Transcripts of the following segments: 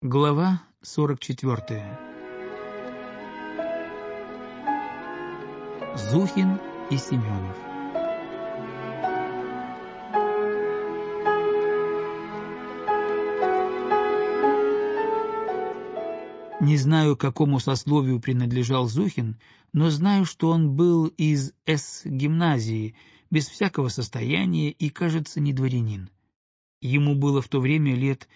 Глава 44. Зухин и Семенов. Не знаю, к какому сословию принадлежал Зухин, но знаю, что он был из С-гимназии, без всякого состояния и, кажется, не дворянин. Ему было в то время лет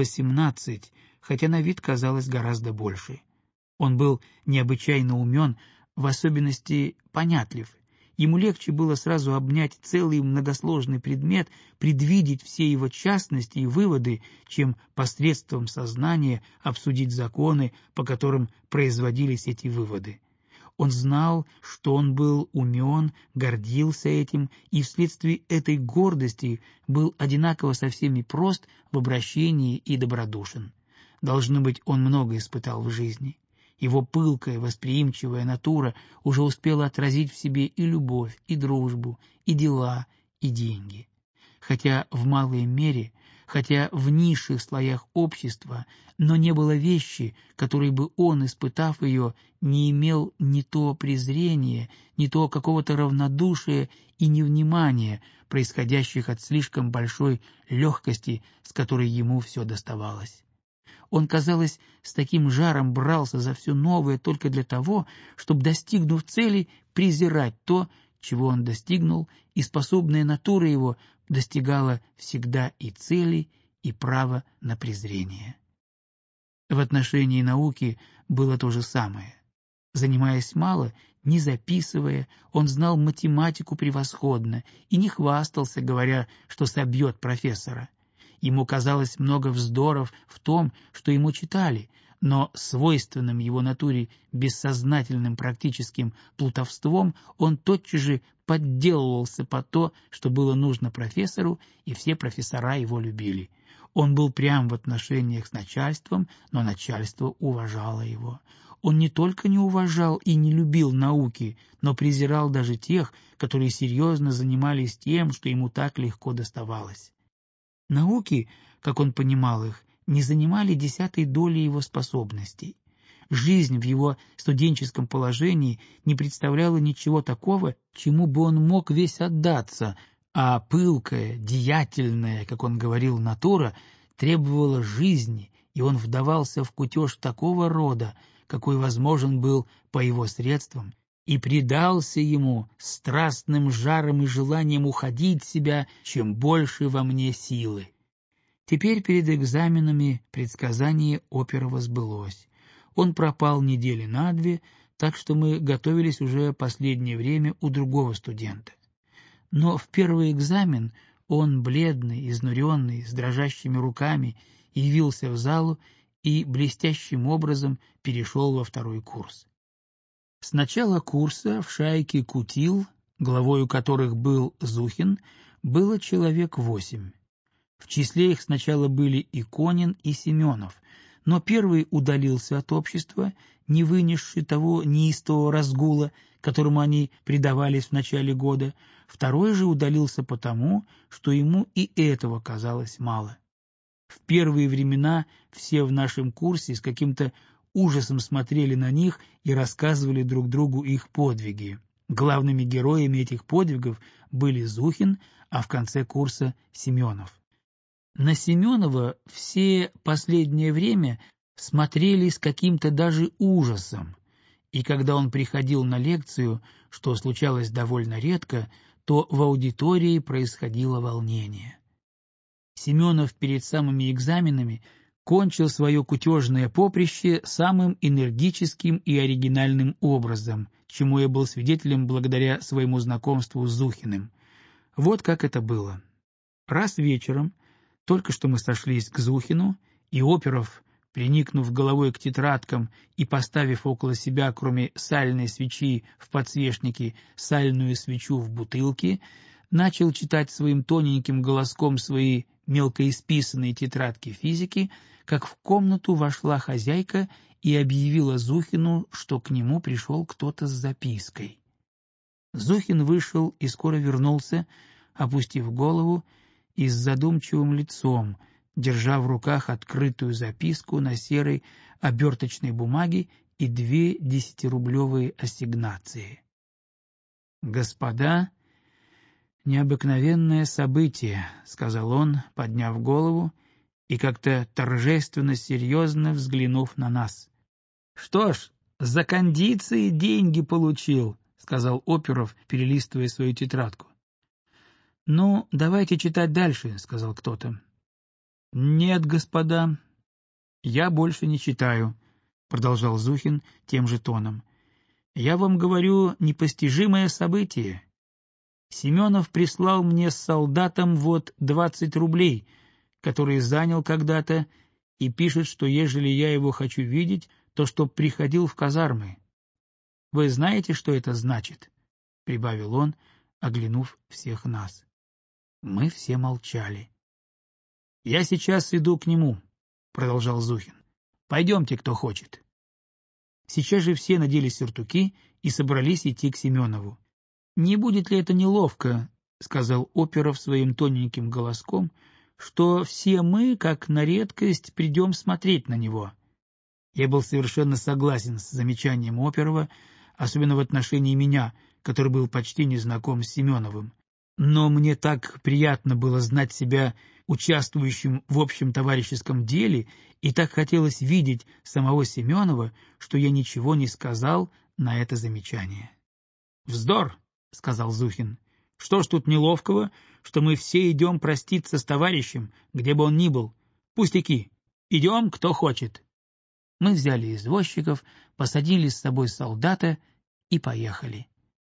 18, хотя на вид казалось гораздо больше. Он был необычайно умен, в особенности понятлив. Ему легче было сразу обнять целый многосложный предмет, предвидеть все его частности и выводы, чем посредством сознания обсудить законы, по которым производились эти выводы. Он знал, что он был умен, гордился этим и вследствие этой гордости был одинаково со всеми прост в обращении и добродушен. Должно быть, он много испытал в жизни. Его пылкая, восприимчивая натура уже успела отразить в себе и любовь, и дружбу, и дела, и деньги. Хотя в малой мере, хотя в низших слоях общества, но не было вещи, которой бы он, испытав ее, не имел ни то презрения, ни то какого-то равнодушия и невнимания, происходящих от слишком большой легкости, с которой ему все доставалось. Он, казалось, с таким жаром брался за все новое только для того, чтобы, достигнув цели, презирать то, чего он достигнул, и способная натура его достигала всегда и цели, и права на презрение. В отношении науки было то же самое. Занимаясь мало, не записывая, он знал математику превосходно и не хвастался, говоря, что собьет профессора. Ему казалось много вздоров в том, что ему читали, но свойственным его натуре бессознательным практическим плутовством он тотчас же подделывался под то, что было нужно профессору, и все профессора его любили. Он был прям в отношениях с начальством, но начальство уважало его. Он не только не уважал и не любил науки, но презирал даже тех, которые серьезно занимались тем, что ему так легко доставалось. Науки, как он понимал их, не занимали 10-й доли его способностей. Жизнь в его студенческом положении не представляла ничего такого, чему бы он мог весь отдаться, а пылкая, деятельная, как он говорил, натура требовала жизни, и он вдавался в кутеж такого рода, какой возможен был по его средствам, и предался ему страстным жаром и желанием уходить себя, чем больше во мне силы. Теперь перед экзаменами предсказание Оперова сбылось. Он пропал недели на две, так что мы готовились уже последнее время у другого студента. Но в первый экзамен он, бледный, изнуренный, с дрожащими руками, явился в залу и блестящим образом перешел во второй курс. С начала курса в шайке кутил, главою которых был Зухин, было человек 8. В числе их сначала были Иконин и Семенов, но первый удалился от общества, не вынесший того неистового разгула, которому они предавались в начале года, второй же удалился потому, что ему и этого казалось мало. В первые времена все в нашем курсе с каким-то ужасом смотрели на них и рассказывали друг другу их подвиги. Главными героями этих подвигов были Зухин, а в конце курса Семенов. На Семенова все последнее время смотрели с каким-то даже ужасом, и когда он приходил на лекцию, что случалось довольно редко, то в аудитории происходило волнение. Семенов перед самыми экзаменами кончил свое кутежное поприще самым энергическим и оригинальным образом, чему я был свидетелем благодаря своему знакомству с Зухиным. Вот как это было. Раз вечером, только что мы сошлись к Зухину, и Оперов, приникнув головой к тетрадкам и поставив около себя, кроме сальной свечи в подсвечнике, сальную свечу в бутылке, начал читать своим тоненьким голоском свои мелкоисписанные тетрадки физики, как в комнату вошла хозяйка и объявила Зухину, что к нему пришел кто-то с запиской. Зухин вышел и скоро вернулся, опустив голову и с задумчивым лицом, держа в руках открытую записку на серой оберточной бумаге и 2 10-рублевые ассигнации. «Господа, необыкновенное событие», — сказал он, подняв голову и как-то торжественно серьезно взглянув на нас. «Что ж, за кондиции деньги получил», — сказал Оперов, перелистывая свою тетрадку. «Ну, давайте читать дальше», — сказал кто-то. «Нет, господа, я больше не читаю», — продолжал Зухин тем же тоном. «Я вам говорю непостижимое событие. Семенов прислал мне с солдатом вот 20 рублей, которые занял когда-то, и пишет, что ежели я его хочу видеть, то чтоб приходил в казармы. Вы знаете, что это значит?» — прибавил он, оглянув всех нас. Мы все молчали. «Я сейчас иду к нему», — продолжал Зухин. «Пойдемте, кто хочет». Сейчас же все надели сюртуки и собрались идти к Семенову. «Не будет ли это неловко, — сказал Оперов своим тоненьким голоском, — что все мы, как на редкость, придем смотреть на него?» Я был совершенно согласен с замечанием Оперова, особенно в отношении меня, который был почти не знаком с Семеновым. Но мне так приятно было знать себя участвующим в общем товарищеском деле, и так хотелось видеть самого Семенова, что я ничего не сказал на это замечание. «Вздор!» — сказал Зухин. «Что ж тут неловкого, что мы все идем проститься с товарищем, где бы он ни был? Пустяки! Идем, кто хочет!» Мы взяли извозчиков, посадили с собой солдата и поехали.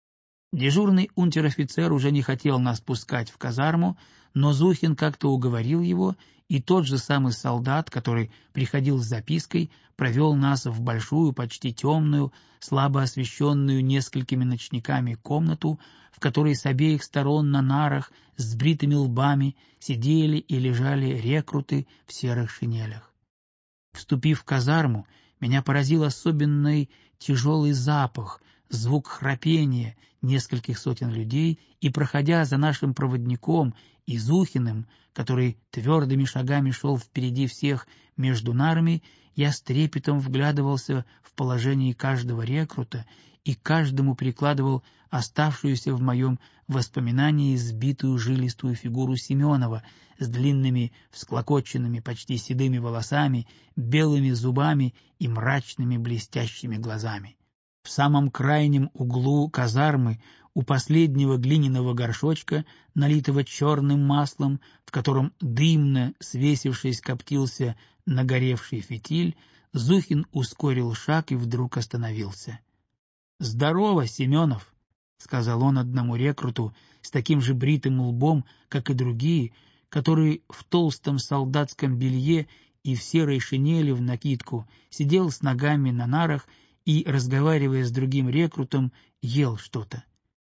Дежурный унтер-офицер уже не хотел нас пускать в казарму, но Зухин как-то уговорил его, и тот же самый солдат, который приходил с запиской, провел нас в большую, почти темную, слабо освещенную несколькими ночниками комнату, в которой с обеих сторон на нарах с бритыми лбами сидели и лежали рекруты в серых шинелях. Вступив в казарму, меня поразил особенный тяжелый запах, звук храпения нескольких сотен людей, и, проходя за нашим проводником и Зухиным, который твердыми шагами шел впереди всех между нарами, я с трепетом вглядывался в положение каждого рекрута и каждому прикладывал оставшуюся в моем воспоминании сбитую жилистую фигуру Семенова с длинными всклокоченными почти седыми волосами, белыми зубами и мрачными блестящими глазами. В самом крайнем углу казармы, у последнего глиняного горшочка, налитого черным маслом, в котором дымно, свесившись, коптился нагоревший фитиль, Зухин ускорил шаг и вдруг остановился. «Здорово, Семенов!» — сказал он одному рекруту с таким же бритым лбом, как и другие, который в толстом солдатском белье и в серой шинели в накидку сидел с ногами на нарах и, разговаривая с другим рекрутом, ел что-то.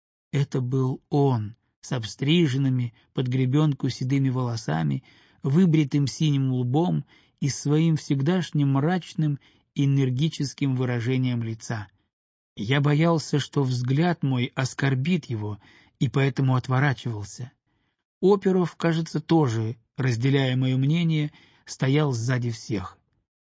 Это был он, с обстриженными под гребенку седыми волосами, выбритым синим лбом и своим всегдашним мрачным энергическим выражением лица. Я боялся, что взгляд мой оскорбит его, и поэтому отворачивался. Оперов, кажется, тоже, разделяя мое мнение, стоял сзади всех.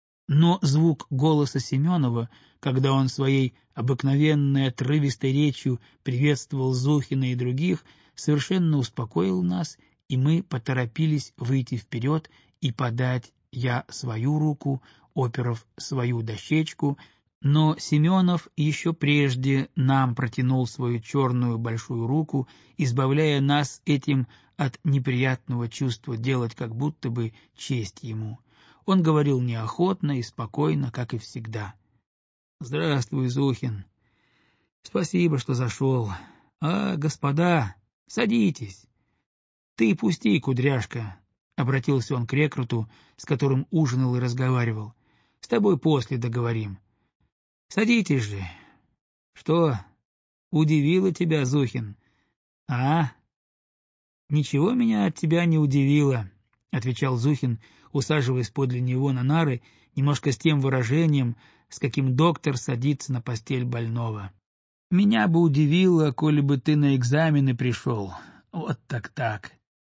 Но звук голоса Семенова, когда он своей обыкновенной отрывистой речью приветствовал Зухина и других, совершенно успокоил нас, и мы поторопились выйти вперед и подать я свою руку, Оперов свою дощечку, но Семенов еще прежде нам протянул свою черную большую руку, избавляя нас этим от неприятного чувства делать как будто бы честь ему. Он говорил неохотно и спокойно, как и всегда. «Здравствуй, Зухин. Спасибо, что зашел. А, господа, садитесь. Ты пусти, кудряшка», — обратился он к рекруту, с которым ужинал и разговаривал. «С тобой после договорим. Садитесь же. Что, удивило тебя, Зухин? А? Ничего меня от тебя не удивило», — отвечал Зухин, усаживаясь подле него на нары, немножко с тем выражением, с каким доктор садится на постель больного. «Меня бы удивило, коли бы ты на экзамены пришел. Вот так-так.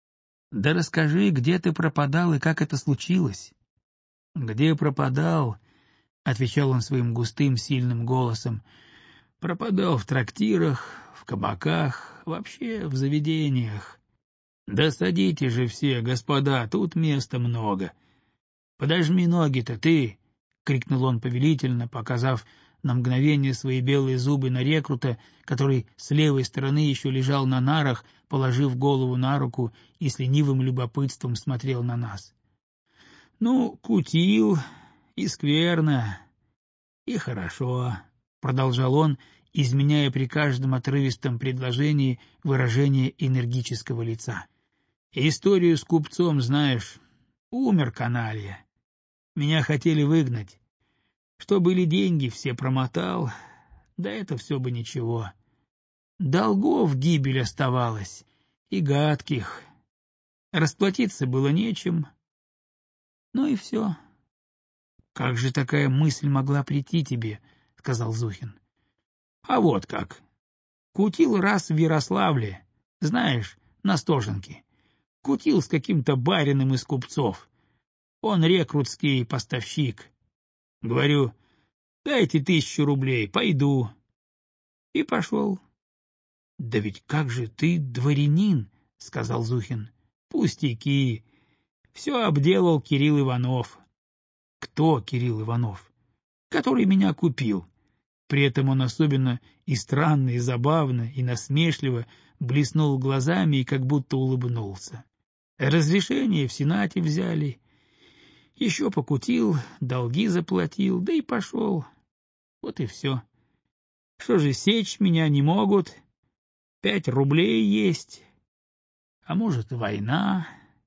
Да расскажи, где ты пропадал и как это случилось? — Где пропадал? — отвечал он своим густым, сильным голосом. — Пропадал в трактирах, в кабаках, вообще в заведениях. Да садите же все, господа, тут места много. Подожми ноги-то ты! — крикнул он повелительно, показав на мгновение свои белые зубы на рекрута, который с левой стороны еще лежал на нарах, положив голову на руку и с ленивым любопытством смотрел на нас. — Ну, кутил, и скверно, и хорошо, — продолжал он, изменяя при каждом отрывистом предложении выражение энергического лица. — Историю с купцом знаешь. Умер каналья. Меня хотели выгнать. Что были деньги, все промотал. Да это все бы ничего. Долгов гибель оставалась, и гадких. Расплатиться было нечем. Ну и все. — Как же такая мысль могла прийти тебе? — сказал Зухин. — А вот как. Кутил раз в Ярославле, знаешь, на Стоженке. Кутил с каким-то барином из купцов. Он рекрутский поставщик. Говорю, дайте 1000 рублей, пойду. И пошел. — Да ведь как же ты дворянин, — сказал Зухин. — Пустяки. Все обделал Кирилл Иванов. — Кто Кирилл Иванов? — Который меня купил. При этом он особенно и странно, и забавно, и насмешливо блеснул глазами и как будто улыбнулся. Разрешение в Сенате взяли. Еще покутил, долги заплатил, да и пошел. Вот и все. Что же, сечь меня не могут. 5 рублей есть. А может, война.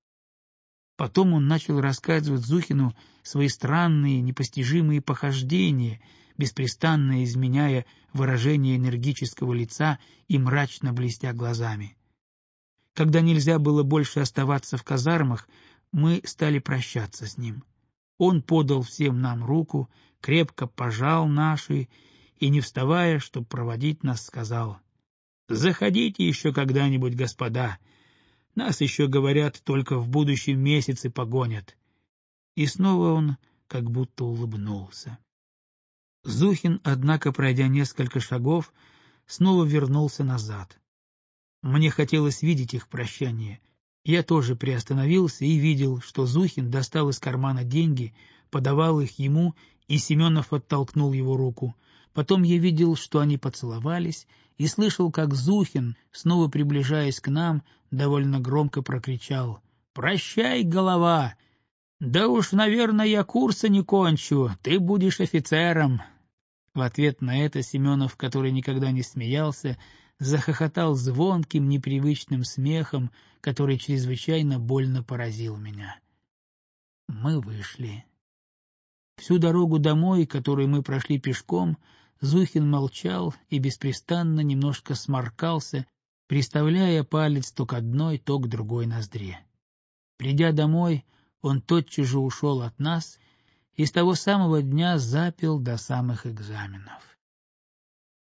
Потом он начал рассказывать Зухину свои странные, непостижимые похождения, беспрестанно изменяя выражение энергического лица и мрачно блестя глазами. Когда нельзя было больше оставаться в казармах, мы стали прощаться с ним. Он подал всем нам руку, крепко пожал наши и, не вставая, чтобы проводить нас, сказал: «Заходите еще когда-нибудь, господа. Нас еще, говорят, только в будущем месяце погонят». И снова он как будто улыбнулся. Зухин, однако, пройдя несколько шагов, снова вернулся назад. Мне хотелось видеть их прощание. Я тоже приостановился и видел, что Зухин достал из кармана деньги, подавал их ему, и Семенов оттолкнул его руку. Потом я видел, что они поцеловались, и слышал, как Зухин, снова приближаясь к нам, довольно громко прокричал: «Прощай, голова! Да уж, наверное, я курса не кончу, ты будешь офицером!» В ответ на это Семенов, который никогда не смеялся, захохотал звонким, непривычным смехом, который чрезвычайно больно поразил меня. Мы вышли. Всю дорогу домой, которую мы прошли пешком, Зухин молчал и беспрестанно немножко сморкался, приставляя палец то к одной, то к другой ноздре. Придя домой, он тотчас же ушел от нас и с того самого дня запил до самых экзаменов.